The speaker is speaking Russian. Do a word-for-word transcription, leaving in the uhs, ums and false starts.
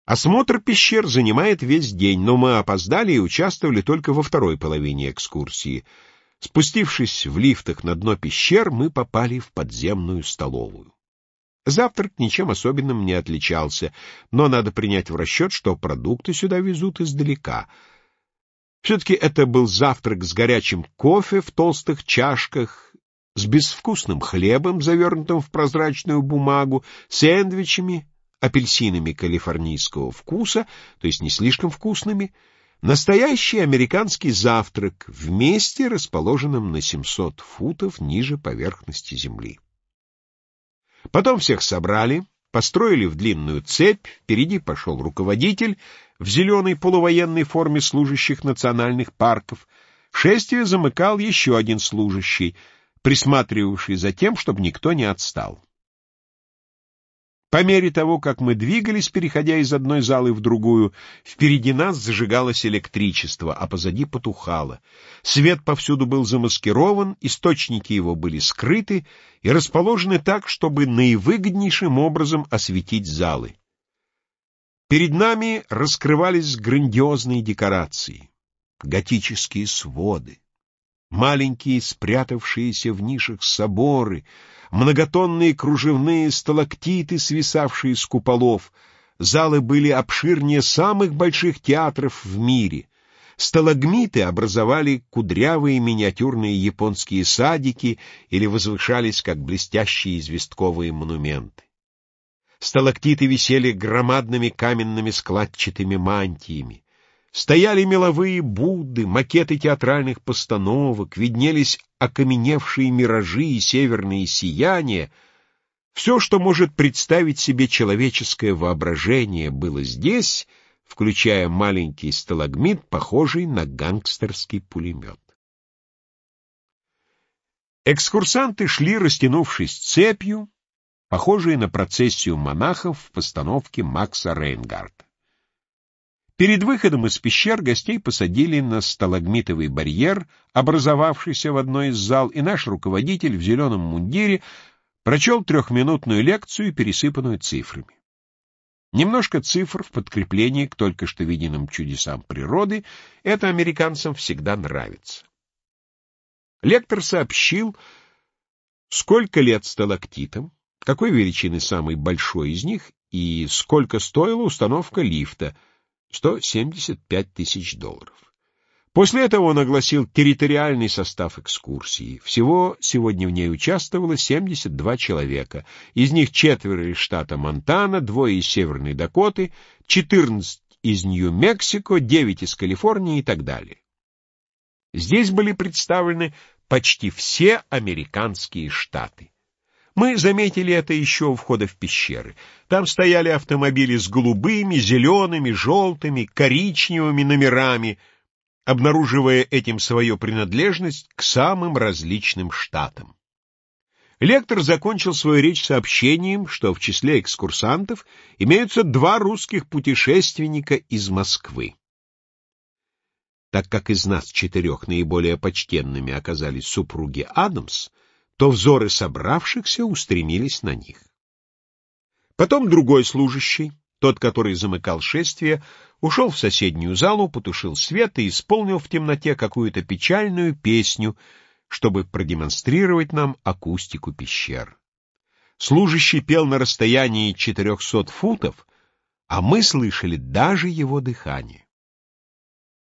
Осмотр пещер занимает весь день, но мы опоздали и участвовали только во второй половине экскурсии. Спустившись в лифтах на дно пещер, мы попали в подземную столовую. Завтрак ничем особенным не отличался, но надо принять в расчет, что продукты сюда везут издалека. Все-таки это был завтрак с горячим кофе в толстых чашках, с безвкусным хлебом, завернутым в прозрачную бумагу, сэндвичами, апельсинами калифорнийского вкуса, то есть не слишком вкусными, настоящий американский завтрак в месте, расположенном на семьсот футов ниже поверхности земли. Потом всех собрали, построили в длинную цепь, впереди пошел руководитель в зеленой полувоенной форме служащих национальных парков. Шествие замыкал еще один служащий, присматривавший за тем, чтобы никто не отстал. По мере того, как мы двигались, переходя из одной залы в другую, впереди нас зажигалось электричество, а позади потухало. Свет повсюду был замаскирован, источники его были скрыты и расположены так, чтобы наивыгоднейшим образом осветить залы. Перед нами раскрывались грандиозные декорации, готические своды, маленькие спрятавшиеся в нишах соборы, многотонные кружевные сталактиты, свисавшие с куполов. Залы были обширнее самых больших театров в мире. Сталагмиты образовали кудрявые миниатюрные японские садики или возвышались, как блестящие известковые монументы. Сталактиты висели громадными каменными складчатыми мантиями. Стояли меловые Будды, макеты театральных постановок, виднелись окаменевшие миражи и северные сияния. Все, что может представить себе человеческое воображение, было здесь, включая маленький сталагмит, похожий на гангстерский пулемет. Экскурсанты шли, растянувшись цепью, похожие на процессию монахов в постановке Макса Рейнгарта. Перед выходом из пещер гостей посадили на сталагмитовый барьер, образовавшийся в одной из зал, и наш руководитель в зеленом мундире прочел трехминутную лекцию, пересыпанную цифрами. Немножко цифр в подкреплении к только что виденным чудесам природы — это американцам всегда нравится. Лектор сообщил, сколько лет сталактитам, какой величины самый большой из них и сколько стоила установка лифта — сто семьдесят пять тысяч долларов. После этого он огласил территориальный состав экскурсии. Всего сегодня в ней участвовало семьдесят два человека. Из них четверо из штата Монтана, двое из Северной Дакоты, четырнадцать из Нью-Мексико, девять из Калифорнии и так далее. Здесь были представлены почти все американские штаты. Мы заметили это еще у входа в пещеры. Там стояли автомобили с голубыми, зелеными, желтыми, коричневыми номерами, обнаруживая этим свою принадлежность к самым различным штатам. Лектор закончил свою речь сообщением, что в числе экскурсантов имеются два русских путешественника из Москвы. Так как из нас четырех наиболее почтенными оказались супруги Адамс, то взоры собравшихся устремились на них. Потом другой служащий, тот, который замыкал шествие, ушел в соседнюю залу, потушил свет и исполнил в темноте какую-то печальную песню, чтобы продемонстрировать нам акустику пещер. Служащий пел на расстоянии четырехсот футов, а мы слышали даже его дыхание.